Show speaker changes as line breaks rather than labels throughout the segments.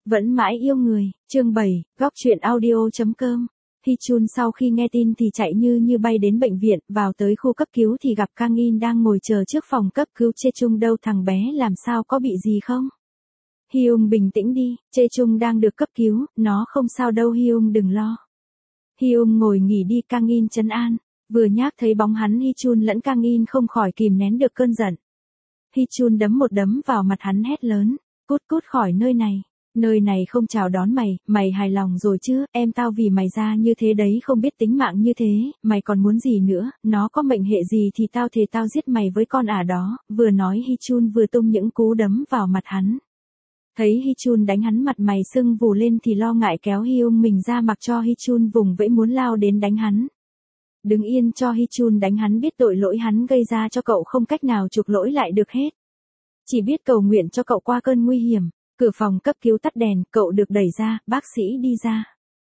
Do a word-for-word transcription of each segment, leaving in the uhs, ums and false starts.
Vẫn mãi yêu người, chương bảy, góc truyện audio chấm com. Hichun sau khi nghe tin thì chạy như như bay đến bệnh viện, vào tới khu cấp cứu thì gặp Kang In đang ngồi chờ trước phòng cấp cứu. Chechung đâu, thằng bé làm sao, có bị gì không? Hyung bình tĩnh đi, Chechung đang được cấp cứu, nó không sao đâu Hyung đừng lo. Hyung ngồi nghỉ đi, Kang In trấn an. Vừa nhắc thấy bóng hắn, Hichun lẫn Kang In không khỏi kìm nén được cơn giận. Hichun đấm một đấm vào mặt hắn, hét lớn, cút cút khỏi nơi này. Nơi này không chào đón mày, mày hài lòng rồi chứ, em tao vì mày ra như thế đấy, không biết tính mạng như thế, mày còn muốn gì nữa, nó có mệnh hệ gì thì tao thề tao giết mày với con ả đó, vừa nói Hichun vừa tung những cú đấm vào mặt hắn. Thấy Hichun đánh hắn mặt mày sưng vù lên thì lo ngại kéo Hyung mình ra mặc cho Hichun vùng vẫy muốn lao đến đánh hắn. Đứng yên cho Hichun đánh hắn, biết tội lỗi hắn gây ra cho cậu không cách nào chuộc lỗi lại được hết. Chỉ biết cầu nguyện cho cậu qua cơn nguy hiểm. Cửa phòng cấp cứu tắt đèn, cậu được đẩy ra, bác sĩ đi ra.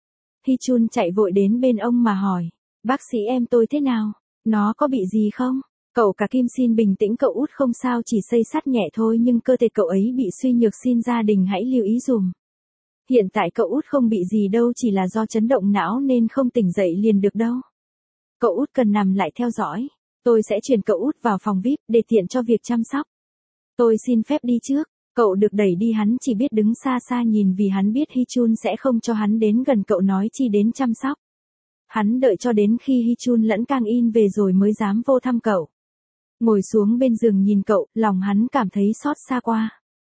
Hichun chạy vội đến bên ông mà hỏi, bác sĩ em tôi thế nào? Nó có bị gì không? Cậu cả Kim xin bình tĩnh, cậu út không sao, chỉ xây xát nhẹ thôi nhưng cơ thể cậu ấy bị suy nhược, xin gia đình hãy lưu ý dùm. Hiện tại cậu út không bị gì đâu, chỉ là do chấn động não nên không tỉnh dậy liền được đâu. Cậu út cần nằm lại theo dõi. Tôi sẽ chuyển cậu út vào phòng vi ai pi để tiện cho việc chăm sóc. Tôi xin phép đi trước. Cậu được đẩy đi, hắn chỉ biết đứng xa xa nhìn vì hắn biết Hichun sẽ không cho hắn đến gần cậu, nói chi đến chăm sóc. Hắn đợi cho đến khi Hichun lẫn Kang In về rồi mới dám vô thăm cậu. Ngồi xuống bên giường nhìn cậu, lòng hắn cảm thấy xót xa qua.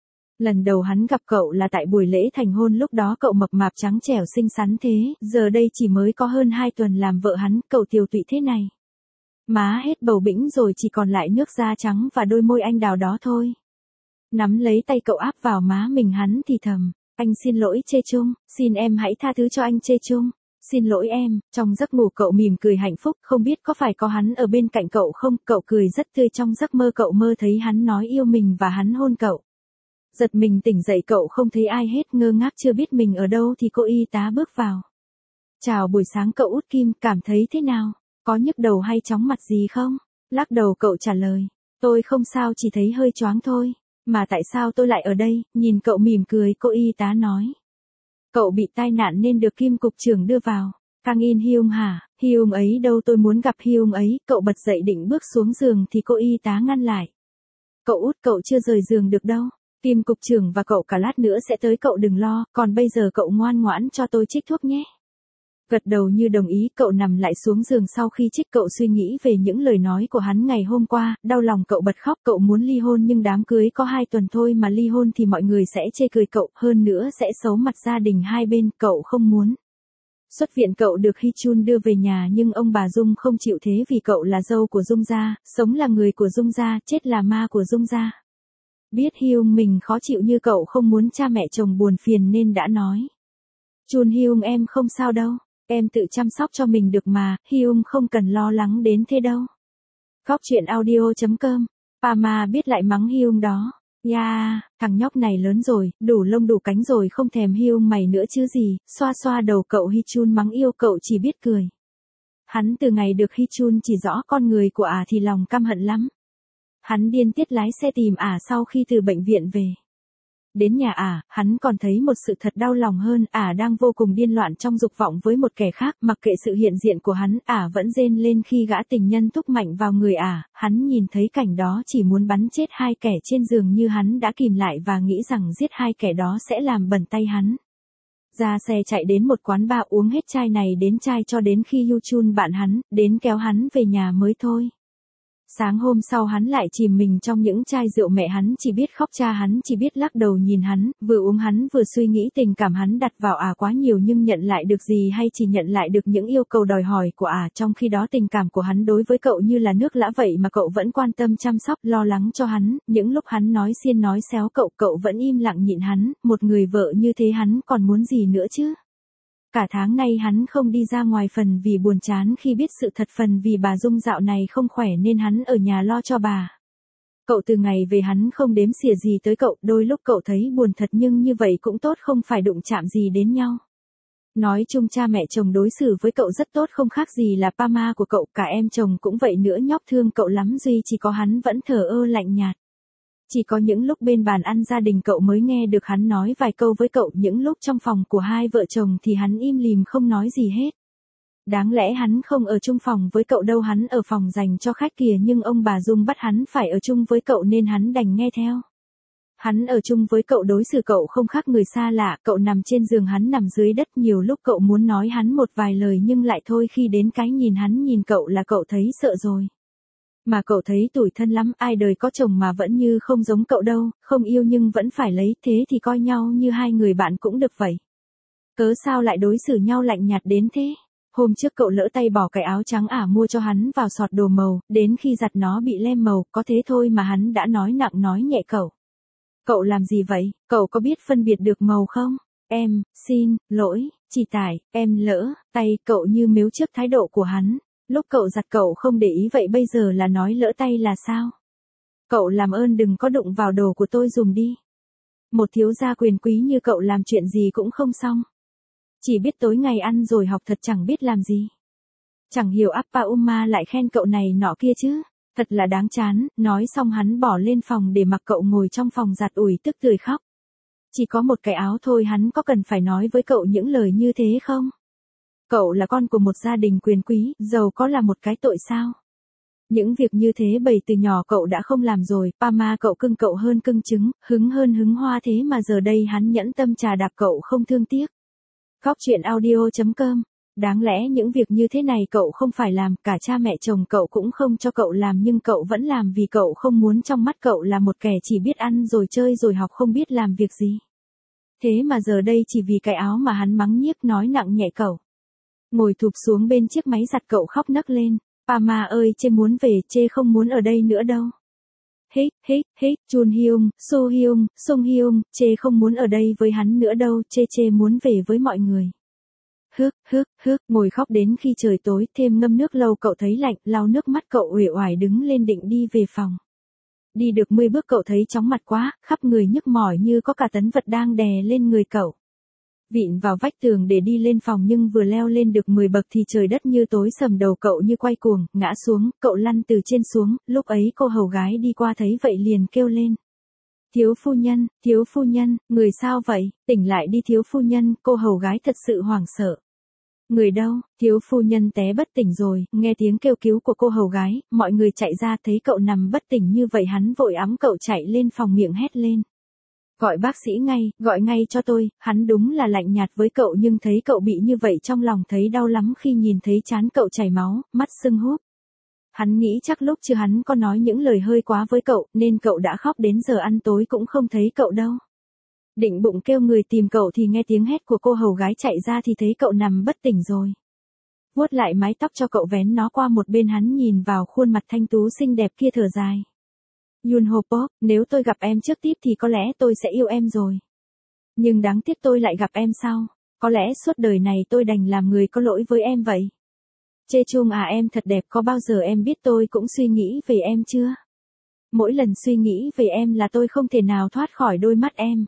Lần đầu hắn gặp cậu là tại buổi lễ thành hôn, lúc đó cậu mập mạp trắng trẻo xinh xắn thế, giờ đây chỉ mới có hơn hai tuần làm vợ hắn, cậu tiều tụy thế này. Má hết bầu bĩnh rồi, chỉ còn lại nước da trắng và đôi môi anh đào đó thôi. Nắm lấy tay cậu áp vào má mình, hắn thì thầm, anh xin lỗi Chechung, xin em hãy tha thứ cho anh Chechung, xin lỗi em. Trong giấc ngủ cậu mỉm cười hạnh phúc, không biết có phải có hắn ở bên cạnh cậu không, cậu cười rất tươi. Trong giấc mơ cậu mơ thấy hắn nói yêu mình và hắn hôn cậu. Giật mình tỉnh dậy cậu không thấy ai hết, ngơ ngác chưa biết mình ở đâu thì cô y tá bước vào. Chào buổi sáng cậu út Kim, cảm thấy thế nào, có nhức đầu hay chóng mặt gì không? Lắc đầu cậu trả lời, tôi không sao, chỉ thấy hơi choáng thôi. Mà tại sao tôi lại ở đây? Nhìn cậu mỉm cười, cô y tá nói. Cậu bị tai nạn nên được Kim cục trưởng đưa vào. Kang In, Hyung hả? Hyung ấy đâu, tôi muốn gặp Hyung ấy. Cậu bật dậy định bước xuống giường thì cô y tá ngăn lại. Cậu út, cậu chưa rời giường được đâu. Kim cục trưởng và cậu cả lát nữa sẽ tới, cậu đừng lo, còn bây giờ cậu ngoan ngoãn cho tôi trích thuốc nhé. Gật đầu như đồng ý, cậu nằm lại xuống giường. Sau khi trích, cậu suy nghĩ về những lời nói của hắn ngày hôm qua, đau lòng cậu bật khóc. Cậu muốn ly hôn nhưng đám cưới có hai tuần thôi mà ly hôn thì mọi người sẽ chê cười cậu, hơn nữa sẽ xấu mặt gia đình hai bên, cậu không muốn. Xuất viện cậu được Hichun đưa về nhà nhưng ông bà Dung không chịu, thế vì cậu là dâu của Dung gia, sống là người của Dung gia, chết là ma của Dung gia. Biết Hyung mình khó chịu như cậu không muốn cha mẹ chồng buồn phiền nên đã nói. Chun Hyung em không sao đâu. Em tự chăm sóc cho mình được mà, Hyung không cần lo lắng đến thế đâu. Góc truyện audio chấm com. Pama biết lại mắng Hyung đó. Ya, yeah, thằng nhóc này lớn rồi, đủ lông đủ cánh rồi, không thèm Hyung mày nữa chứ gì. Xoa xoa đầu cậu, Hichun mắng yêu cậu chỉ biết cười. Hắn từ ngày được Hichun chỉ rõ con người của ả thì lòng căm hận lắm. Hắn điên tiết lái xe tìm ả sau khi từ bệnh viện về. Đến nhà ả, hắn còn thấy một sự thật đau lòng hơn, ả đang vô cùng điên loạn trong dục vọng với một kẻ khác, mặc kệ sự hiện diện của hắn, ả vẫn rên lên khi gã tình nhân thúc mạnh vào người ả, hắn nhìn thấy cảnh đó chỉ muốn bắn chết hai kẻ trên giường như hắn đã kìm lại và nghĩ rằng giết hai kẻ đó sẽ làm bẩn tay hắn. Ra xe chạy đến một quán bar uống hết chai này đến chai cho đến khi Hichun bạn hắn, đến kéo hắn về nhà mới thôi. Sáng hôm sau hắn lại chìm mình trong những chai rượu, mẹ hắn chỉ biết khóc, cha hắn chỉ biết lắc đầu nhìn hắn, vừa uống hắn vừa suy nghĩ tình cảm hắn đặt vào ả quá nhiều nhưng nhận lại được gì, hay chỉ nhận lại được những yêu cầu đòi hỏi của ả, trong khi đó tình cảm của hắn đối với cậu như là nước lã vậy mà cậu vẫn quan tâm chăm sóc, lo lắng cho hắn, những lúc hắn nói xiên nói xéo cậu, cậu vẫn im lặng nhịn hắn, một người vợ như thế hắn còn muốn gì nữa chứ? Cả tháng nay hắn không đi ra ngoài, phần vì buồn chán khi biết sự thật, phần vì bà Dung dạo này không khỏe nên hắn ở nhà lo cho bà. Cậu từ ngày về hắn không đếm xỉa gì tới cậu, đôi lúc cậu thấy buồn thật nhưng như vậy cũng tốt, không phải đụng chạm gì đến nhau. Nói chung cha mẹ chồng đối xử với cậu rất tốt, không khác gì là Pama của cậu, cả em chồng cũng vậy nữa, nhóc thương cậu lắm, duy chỉ có hắn vẫn thờ ơ lạnh nhạt. Chỉ có những lúc bên bàn ăn gia đình cậu mới nghe được hắn nói vài câu với cậu, những lúc trong phòng của hai vợ chồng thì hắn im lìm không nói gì hết. Đáng lẽ hắn không ở chung phòng với cậu đâu, hắn ở phòng dành cho khách kìa, nhưng ông bà Dung bắt hắn phải ở chung với cậu nên hắn đành nghe theo. Hắn ở chung với cậu đối xử cậu không khác người xa lạ, cậu nằm trên giường hắn nằm dưới đất, nhiều lúc cậu muốn nói hắn một vài lời nhưng lại thôi, khi đến cái nhìn hắn nhìn cậu là cậu thấy sợ rồi. Mà cậu thấy tủi thân lắm, ai đời có chồng mà vẫn như không giống cậu đâu, không yêu nhưng vẫn phải lấy, thế thì coi nhau như hai người bạn cũng được vậy. Cớ sao lại đối xử nhau lạnh nhạt đến thế? Hôm trước cậu lỡ tay bỏ cái áo trắng ả mua cho hắn vào sọt đồ màu, đến khi giặt nó bị lem màu, có thế thôi mà hắn đã nói nặng nói nhẹ cậu. Cậu làm gì vậy, cậu có biết phân biệt được màu không? Em, xin, lỗi, chỉ tại, em lỡ, tay, cậu như mếu trước thái độ của hắn. Lúc cậu giặt cậu không để ý, vậy bây giờ là nói lỡ tay là sao? Cậu làm ơn đừng có đụng vào đồ của tôi dùm đi. Một thiếu gia quyền quý như cậu làm chuyện gì cũng không xong. Chỉ biết tối ngày ăn rồi học, thật chẳng biết làm gì. Chẳng hiểu Appa Uma lại khen cậu này nọ kia chứ. Thật là đáng chán. Nói xong hắn bỏ lên phòng để mặc cậu ngồi trong phòng giặt ủi tức tươi khóc. Chỉ có một cái áo thôi, hắn có cần phải nói với cậu những lời như thế không? Cậu là con của một gia đình quyền quý, giàu có là một cái tội sao? Những việc như thế bầy từ nhỏ cậu đã không làm rồi, Pama cậu cưng cậu hơn cưng trứng, hứng hơn hứng hoa, thế mà giờ đây hắn nhẫn tâm trà đạp cậu không thương tiếc. Góc chuyện audio chấm com. Đáng lẽ những việc như thế này cậu không phải làm, cả cha mẹ chồng cậu cũng không cho cậu làm, nhưng cậu vẫn làm vì cậu không muốn trong mắt cậu là một kẻ chỉ biết ăn rồi chơi rồi học, không biết làm việc gì. Thế mà giờ đây chỉ vì cái áo mà hắn mắng nhiếc nói nặng nhẹ cậu. Ngồi thụp xuống bên chiếc máy giặt cậu khóc nấc lên. Pama ơi, chê muốn về, chê không muốn ở đây nữa đâu. Hít, hít, hít, Chun Hyung, So Hyung, Sung Hyung, chê không muốn ở đây với hắn nữa đâu, chê chê muốn về với mọi người. Hước, hước, hước, ngồi khóc đến khi trời tối, thêm ngâm nước lâu cậu thấy lạnh, lau nước mắt cậu uể oải đứng lên định đi về phòng. Đi được mười bước cậu thấy chóng mặt quá, khắp người nhức mỏi như có cả tấn vật đang đè lên người cậu. Vịn vào vách tường để đi lên phòng, nhưng vừa leo lên được mười bậc thì trời đất như tối sầm, đầu cậu như quay cuồng, ngã xuống, cậu lăn từ trên xuống, lúc ấy cô hầu gái đi qua thấy vậy liền kêu lên. Thiếu phu nhân, thiếu phu nhân, người sao vậy, tỉnh lại đi thiếu phu nhân, cô hầu gái thật sự hoảng sợ. Người đâu, thiếu phu nhân té bất tỉnh rồi, nghe tiếng kêu cứu của cô hầu gái, mọi người chạy ra thấy cậu nằm bất tỉnh như vậy, hắn vội ẵm cậu chạy lên phòng, miệng hét lên. Gọi bác sĩ ngay, gọi ngay cho tôi, hắn đúng là lạnh nhạt với cậu, nhưng thấy cậu bị như vậy trong lòng thấy đau lắm khi nhìn thấy trán cậu chảy máu, mắt sưng húp. Hắn nghĩ chắc lúc chưa hắn có nói những lời hơi quá với cậu, nên cậu đã khóc đến giờ ăn tối cũng không thấy cậu đâu. Định bụng kêu người tìm cậu thì nghe tiếng hét của cô hầu gái, chạy ra thì thấy cậu nằm bất tỉnh rồi. Vuốt lại mái tóc cho cậu, vén nó qua một bên, hắn nhìn vào khuôn mặt thanh tú xinh đẹp kia thở dài. Yun Ho Pop, nếu tôi gặp em trước tiếp thì có lẽ tôi sẽ yêu em rồi. Nhưng đáng tiếc tôi lại gặp em sau. Có lẽ suốt đời này tôi đành làm người có lỗi với em vậy. Chê Chung à, em thật đẹp, có bao giờ em biết tôi cũng suy nghĩ về em chưa? Mỗi lần suy nghĩ về em là tôi không thể nào thoát khỏi đôi mắt em.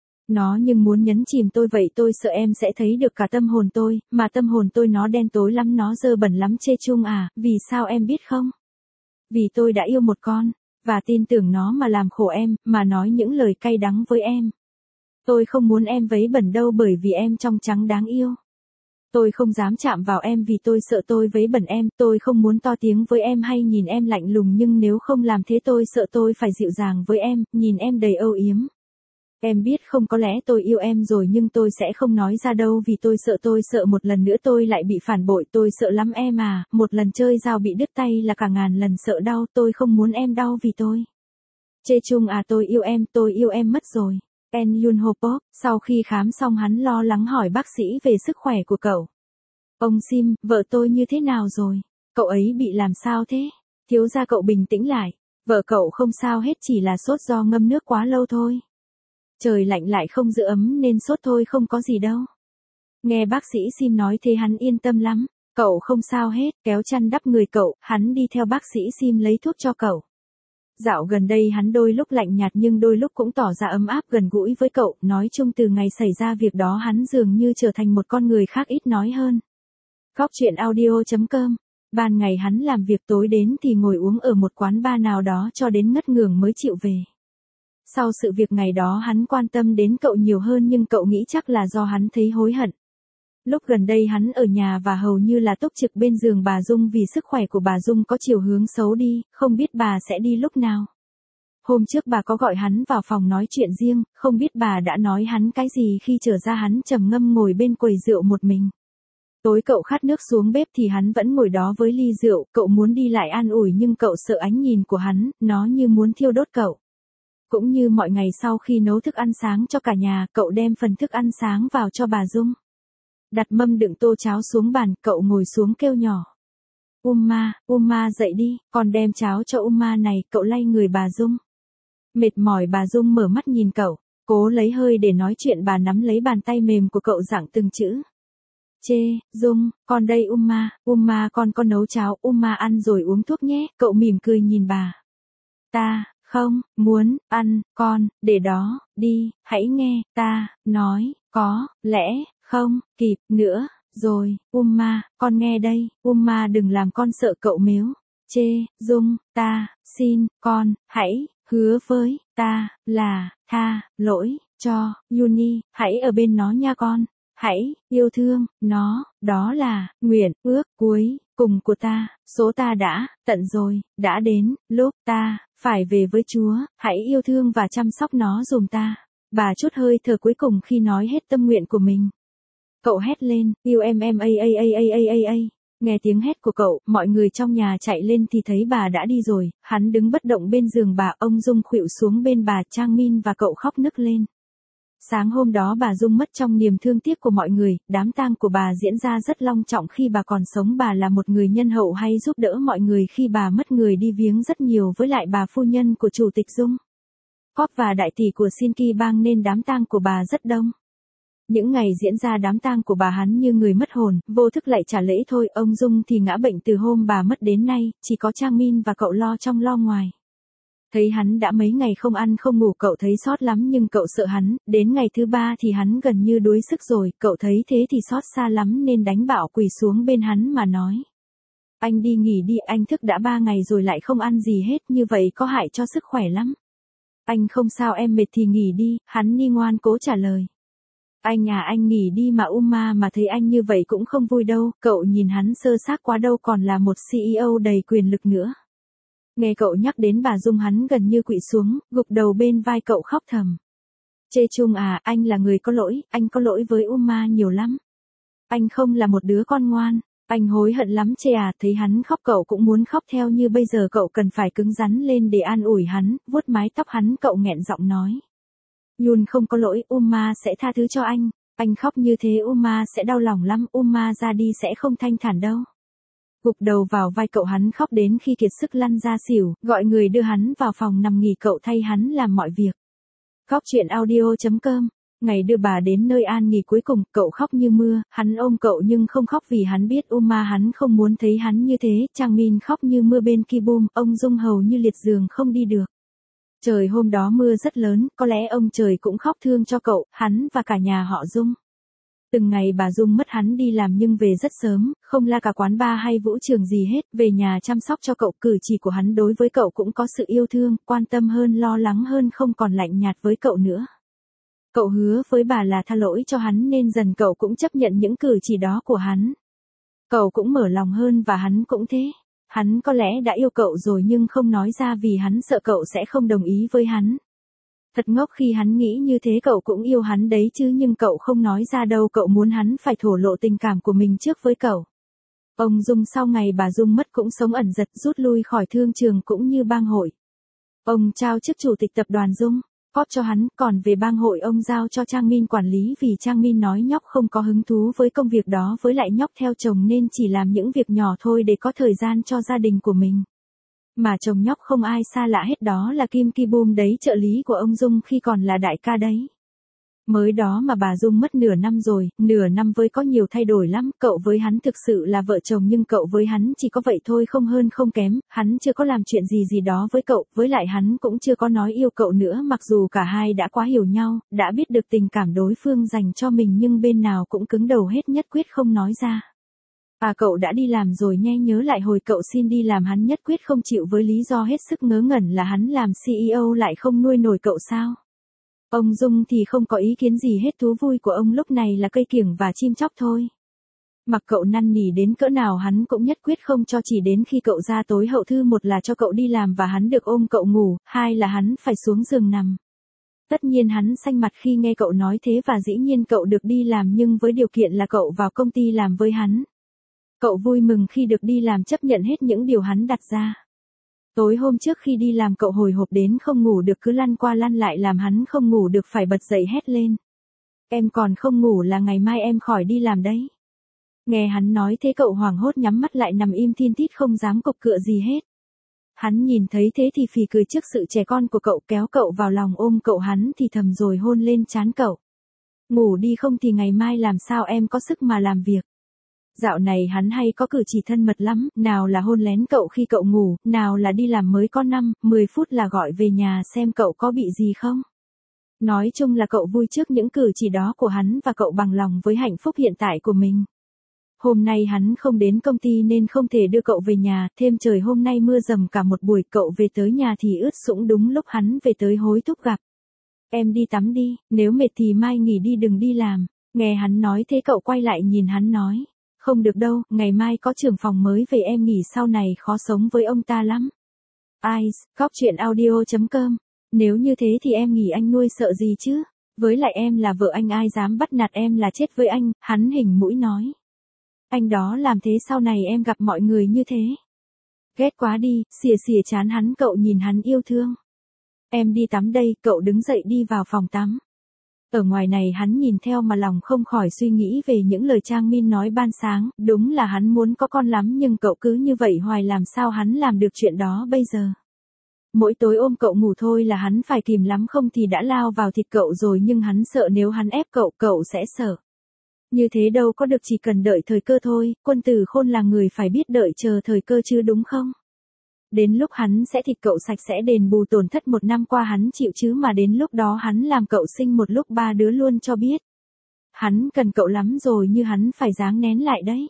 Nó nhưng muốn nhấn chìm tôi vậy, tôi sợ em sẽ thấy được cả tâm hồn tôi, mà tâm hồn tôi nó đen tối lắm, nó dơ bẩn lắm. Chê Chung à, vì sao em biết không? Vì tôi đã yêu một con. Và tin tưởng nó mà làm khổ em, mà nói những lời cay đắng với em. Tôi không muốn em vấy bẩn đâu, bởi vì em trong trắng đáng yêu. Tôi không dám chạm vào em vì tôi sợ tôi vấy bẩn em, tôi không muốn to tiếng với em hay nhìn em lạnh lùng, nhưng nếu không làm thế tôi sợ tôi phải dịu dàng với em, nhìn em đầy âu yếm. Em biết không, có lẽ tôi yêu em rồi nhưng tôi sẽ không nói ra đâu, vì tôi sợ tôi sợ một lần nữa tôi lại bị phản bội, tôi sợ lắm em à, một lần chơi dao bị đứt tay là cả ngàn lần sợ đau, tôi không muốn em đau vì tôi. Chê Chung à, tôi yêu em, tôi yêu em mất rồi. En Yun Ho Pop, sau khi khám xong hắn lo lắng hỏi bác sĩ về sức khỏe của cậu. Ông Sim, vợ tôi như thế nào rồi? Cậu ấy bị làm sao thế? Thiếu gia cậu bình tĩnh lại. Vợ cậu không sao hết, chỉ là sốt do ngâm nước quá lâu thôi. Trời lạnh lại không giữ ấm nên sốt thôi, không có gì đâu. Nghe bác sĩ Sim nói thế hắn yên tâm lắm. Cậu không sao hết, kéo chăn đắp người cậu, hắn đi theo bác sĩ Sim lấy thuốc cho cậu. Dạo gần đây hắn đôi lúc lạnh nhạt nhưng đôi lúc cũng tỏ ra ấm áp gần gũi với cậu, nói chung từ ngày xảy ra việc đó hắn dường như trở thành một con người khác, ít nói hơn. Góc chuyện audio chấm com. Ban ngày hắn làm việc, tối đến thì ngồi uống ở một quán bar nào đó cho đến ngất ngưởng mới chịu về. Sau sự việc ngày đó hắn quan tâm đến cậu nhiều hơn nhưng cậu nghĩ chắc là do hắn thấy hối hận. Lúc gần đây hắn ở nhà và hầu như là túc trực bên giường bà Dung vì sức khỏe của bà Dung có chiều hướng xấu đi, không biết bà sẽ đi lúc nào. Hôm trước bà có gọi hắn vào phòng nói chuyện riêng, không biết bà đã nói hắn cái gì khi trở ra hắn trầm ngâm ngồi bên quầy rượu một mình. Tối cậu khát nước xuống bếp thì hắn vẫn ngồi đó với ly rượu, cậu muốn đi lại an ủi nhưng cậu sợ ánh nhìn của hắn, nó như muốn thiêu đốt cậu. Cũng như mọi ngày sau khi nấu thức ăn sáng cho cả nhà, cậu đem phần thức ăn sáng vào cho bà Dung. Đặt mâm đựng tô cháo xuống bàn, cậu ngồi xuống kêu nhỏ. Uma, Uma dậy đi, con đem cháo cho Uma này, cậu lay người bà Dung. Mệt mỏi bà Dung mở mắt nhìn cậu, cố lấy hơi để nói chuyện bà nắm lấy bàn tay mềm của cậu giảng từng chữ. Chê, Dung, con đây Uma, Uma con con nấu cháo, Uma ăn rồi uống thuốc nhé, cậu mỉm cười nhìn bà. Ta, không, muốn, ăn, con, để đó, đi, hãy nghe, ta, nói, có, lẽ, không, kịp, nữa, rồi, Uma, con nghe đây, Uma đừng làm con sợ cậu mếu. Chê, Dung, ta, xin, con, hãy, hứa với, ta, là, tha, lỗi, cho, Yuni, hãy ở bên nó nha con. Hãy, yêu thương, nó, đó là, nguyện, ước, cuối, cùng của ta, số ta đã, tận rồi, đã đến, lúc ta, phải về với Chúa, hãy yêu thương và chăm sóc nó dùm ta. Bà chút hơi thở cuối cùng khi nói hết tâm nguyện của mình. Cậu hét lên, yêu em em a a a a a a a. Nghe tiếng hét của cậu, mọi người trong nhà chạy lên thì thấy bà đã đi rồi, hắn đứng bất động bên giường bà, ông Dung khuỵu xuống bên bà Trang Min và cậu khóc nức lên. Sáng hôm đó bà Dung mất trong niềm thương tiếc của mọi người, đám tang của bà diễn ra rất long trọng khi bà còn sống, bà là một người nhân hậu hay giúp đỡ mọi người khi bà mất người đi viếng rất nhiều với lại bà phu nhân của Chủ tịch Dung. Cóp và đại tỷ của Sinki bang nên đám tang của bà rất đông. Những ngày diễn ra đám tang của bà hắn như người mất hồn, vô thức lại trả lễ thôi, ông Dung thì ngã bệnh từ hôm bà mất đến nay, chỉ có Trang Min và cậu lo trong lo ngoài. Thấy hắn đã mấy ngày không ăn không ngủ cậu thấy xót lắm nhưng cậu sợ hắn, đến ngày thứ ba thì hắn gần như đuối sức rồi, cậu thấy thế thì xót xa lắm nên đánh bạo quỳ xuống bên hắn mà nói. Anh đi nghỉ đi, anh thức đã ba ngày rồi lại không ăn gì hết, như vậy có hại cho sức khỏe lắm. Anh không sao, em mệt thì nghỉ đi, hắn ni ngoan cố trả lời. Anh à, anh nghỉ đi mà Uma mà thấy anh như vậy cũng không vui đâu, cậu nhìn hắn sơ xác quá đâu, còn là một xê e ô đầy quyền lực nữa. Nghe cậu nhắc đến bà Dung hắn gần như quỵ xuống, gục đầu bên vai cậu khóc thầm. Chê Chung à, anh là người có lỗi, anh có lỗi với Uma nhiều lắm. Anh không là một đứa con ngoan, anh hối hận lắm Chê à, thấy hắn khóc cậu cũng muốn khóc theo, như bây giờ cậu cần phải cứng rắn lên để an ủi hắn, vuốt mái tóc hắn cậu nghẹn giọng nói. Yun không có lỗi, Uma sẽ tha thứ cho anh, anh khóc như thế Uma sẽ đau lòng lắm, Uma ra đi sẽ không thanh thản đâu. Gục đầu vào vai cậu hắn khóc đến khi kiệt sức lăn ra xỉu, gọi người đưa hắn vào phòng nằm nghỉ, cậu thay hắn làm mọi việc. Góc chuyện audio chấm com. Ngày đưa bà đến nơi an nghỉ cuối cùng, cậu khóc như mưa, hắn ôm cậu nhưng không khóc vì hắn biết Uma hắn không muốn thấy hắn như thế, Trang Min khóc như mưa bên Kibum, ông Dung hầu như liệt giường không đi được. Trời hôm đó mưa rất lớn, có lẽ ông trời cũng khóc thương cho cậu, hắn và cả nhà họ Dung. Từng ngày bà Dung mất hắn đi làm nhưng về rất sớm, không la cả quán bar hay vũ trường gì hết, về nhà chăm sóc cho cậu, cử chỉ của hắn đối với cậu cũng có sự yêu thương, quan tâm hơn, lo lắng hơn, không còn lạnh nhạt với cậu nữa. Cậu hứa với bà là tha lỗi cho hắn nên dần cậu cũng chấp nhận những cử chỉ đó của hắn. Cậu cũng mở lòng hơn và hắn cũng thế. Hắn có lẽ đã yêu cậu rồi nhưng không nói ra vì hắn sợ cậu sẽ không đồng ý với hắn. Thật ngốc khi hắn nghĩ như thế, cậu cũng yêu hắn đấy chứ nhưng cậu không nói ra đâu, cậu muốn hắn phải thổ lộ tình cảm của mình trước với cậu. Ông Dung sau ngày bà Dung mất cũng sống ẩn dật, rút lui khỏi thương trường cũng như bang hội. Ông trao chức chủ tịch tập đoàn Dung, cóp cho hắn, còn về bang hội ông giao cho Trang Min quản lý vì Trang Min nói nhóc không có hứng thú với công việc đó, với lại nhóc theo chồng nên chỉ làm những việc nhỏ thôi để có thời gian cho gia đình của mình. Mà chồng nhóc không ai xa lạ hết, đó là Kim Kibum đấy, trợ lý của ông Dung khi còn là đại ca đấy. Mới đó mà bà Dung mất nửa năm rồi, nửa năm với có nhiều thay đổi lắm, cậu với hắn thực sự là vợ chồng nhưng cậu với hắn chỉ có vậy thôi, không hơn không kém, hắn chưa có làm chuyện gì gì đó với cậu, với lại hắn cũng chưa có nói yêu cậu nữa, mặc dù cả hai đã quá hiểu nhau, đã biết được tình cảm đối phương dành cho mình nhưng bên nào cũng cứng đầu hết, nhất quyết không nói ra. À cậu đã đi làm rồi nghe, nhớ lại hồi cậu xin đi làm hắn nhất quyết không chịu với lý do hết sức ngớ ngẩn là hắn làm xê e ô lại không nuôi nổi cậu sao? Ông Dung thì không có ý kiến gì hết, thú vui của ông lúc này là cây kiểng và chim chóc thôi. Mặc cậu năn nỉ đến cỡ nào hắn cũng nhất quyết không cho, chỉ đến khi cậu ra tối hậu thư, một là cho cậu đi làm và hắn được ôm cậu ngủ, hai là hắn phải xuống giường nằm. Tất nhiên hắn xanh mặt khi nghe cậu nói thế, và dĩ nhiên cậu được đi làm nhưng với điều kiện là cậu vào công ty làm với hắn. Cậu vui mừng khi được đi làm, chấp nhận hết những điều hắn đặt ra. Tối hôm trước khi đi làm cậu hồi hộp đến không ngủ được, cứ lăn qua lăn lại làm hắn không ngủ được, phải bật dậy hét lên. Em còn không ngủ là ngày mai em khỏi đi làm đấy. Nghe hắn nói thế cậu hoảng hốt nhắm mắt lại nằm im thin tít không dám cộc cựa gì hết. Hắn nhìn thấy thế thì phì cười trước sự trẻ con của cậu, kéo cậu vào lòng ôm cậu, hắn thì thầm rồi hôn lên trán cậu. Ngủ đi không thì ngày mai làm sao em có sức mà làm việc. Dạo này hắn hay có cử chỉ thân mật lắm, nào là hôn lén cậu khi cậu ngủ, nào là đi làm mới có năm, mười phút là gọi về nhà xem cậu có bị gì không. Nói chung là cậu vui trước những cử chỉ đó của hắn và cậu bằng lòng với hạnh phúc hiện tại của mình. Hôm nay hắn không đến công ty nên không thể đưa cậu về nhà, thêm trời hôm nay mưa dầm cả một buổi, cậu về tới nhà thì ướt sũng, đúng lúc hắn về tới hối thúc gặp. Em đi tắm đi, nếu mệt thì mai nghỉ đi đừng đi làm. Nghe hắn nói thế cậu quay lại nhìn hắn nói. Không được đâu, ngày mai có trưởng phòng mới về, em nghỉ sau này khó sống với ông ta lắm. Ai, góc chuyện audio chấm com. Nếu như thế thì em nghỉ, anh nuôi sợ gì chứ? Với lại em là vợ anh, ai dám bắt nạt em là chết với anh, hắn hình mũi nói. Anh đó làm thế sau này em gặp mọi người như thế. Ghét quá đi, xìa xìa chán hắn, cậu nhìn hắn yêu thương. Em đi tắm đây, cậu đứng dậy đi vào phòng tắm. Ở ngoài này hắn nhìn theo mà lòng không khỏi suy nghĩ về những lời Trang Min nói ban sáng, đúng là hắn muốn có con lắm nhưng cậu cứ như vậy hoài, làm sao hắn làm được chuyện đó bây giờ. Mỗi tối ôm cậu ngủ thôi là hắn phải kìm lắm, không thì đã lao vào thịt cậu rồi, nhưng hắn sợ nếu hắn ép cậu, cậu sẽ sợ. Như thế đâu có được, chỉ cần đợi thời cơ thôi, quân tử khôn là người phải biết đợi chờ thời cơ chứ đúng không? Đến lúc hắn sẽ thịt cậu sạch sẽ đền bù tổn thất một năm qua hắn chịu chứ, mà đến lúc đó hắn làm cậu sinh một lúc ba đứa luôn cho biết. Hắn cần cậu lắm rồi, như hắn phải ráng nén lại đấy.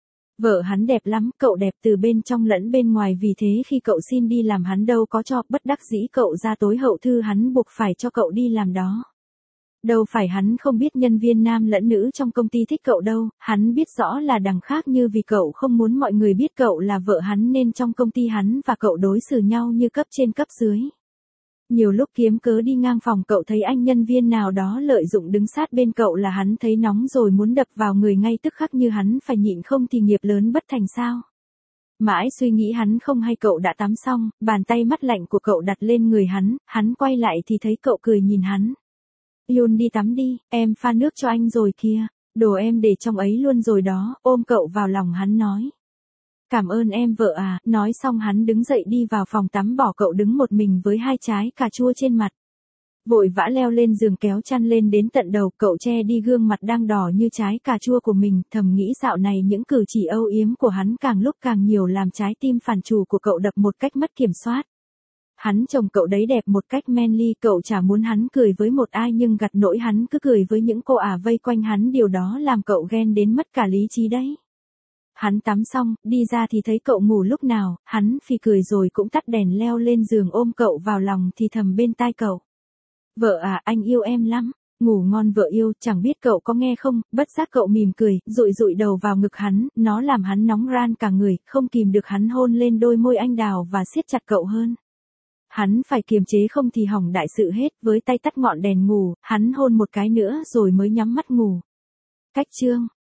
Vợ hắn đẹp lắm, cậu đẹp từ bên trong lẫn bên ngoài, vì thế khi cậu xin đi làm hắn đâu có cho, bất đắc dĩ cậu ra tối hậu thư hắn buộc phải cho cậu đi làm đó. Đâu phải hắn không biết nhân viên nam lẫn nữ trong công ty thích cậu đâu, hắn biết rõ là đằng khác, như vì cậu không muốn mọi người biết cậu là vợ hắn nên trong công ty hắn và cậu đối xử nhau như cấp trên cấp dưới. Nhiều lúc kiếm cớ đi ngang phòng cậu thấy anh nhân viên nào đó lợi dụng đứng sát bên cậu là hắn thấy nóng rồi muốn đập vào người ngay tức khắc, như hắn phải nhịn không thì nghiệp lớn bất thành sao. Mãi suy nghĩ hắn không hay cậu đã tắm xong, bàn tay mắt lạnh của cậu đặt lên người hắn, hắn quay lại thì thấy cậu cười nhìn hắn. Yun đi tắm đi, em pha nước cho anh rồi kìa, đồ em để trong ấy luôn rồi đó, ôm cậu vào lòng hắn nói. Cảm ơn em vợ à, nói xong hắn đứng dậy đi vào phòng tắm bỏ cậu đứng một mình với hai trái cà chua trên mặt. Vội vã leo lên giường kéo chăn lên đến tận đầu, cậu che đi gương mặt đang đỏ như trái cà chua của mình, thầm nghĩ dạo này những cử chỉ âu yếm của hắn càng lúc càng nhiều làm trái tim phản chủ của cậu đập một cách mất kiểm soát. Hắn chồng cậu đấy đẹp một cách manly, cậu chả muốn hắn cười với một ai nhưng gặt nỗi hắn cứ cười với những cô ả vây quanh hắn, điều đó làm cậu ghen đến mất cả lý trí đấy. Hắn tắm xong, đi ra thì thấy cậu ngủ lúc nào, hắn phì cười rồi cũng tắt đèn leo lên giường ôm cậu vào lòng thì thầm bên tai cậu. Vợ à, anh yêu em lắm, ngủ ngon vợ yêu, chẳng biết cậu có nghe không, bất giác cậu mỉm cười, dụi dụi đầu vào ngực hắn, nó làm hắn nóng ran cả người, không kìm được hắn hôn lên đôi môi anh đào và siết chặt cậu hơn. Hắn phải kiềm chế không thì hỏng đại sự hết, với tay tắt ngọn đèn ngủ, hắn hôn một cái nữa rồi mới nhắm mắt ngủ. Cách chương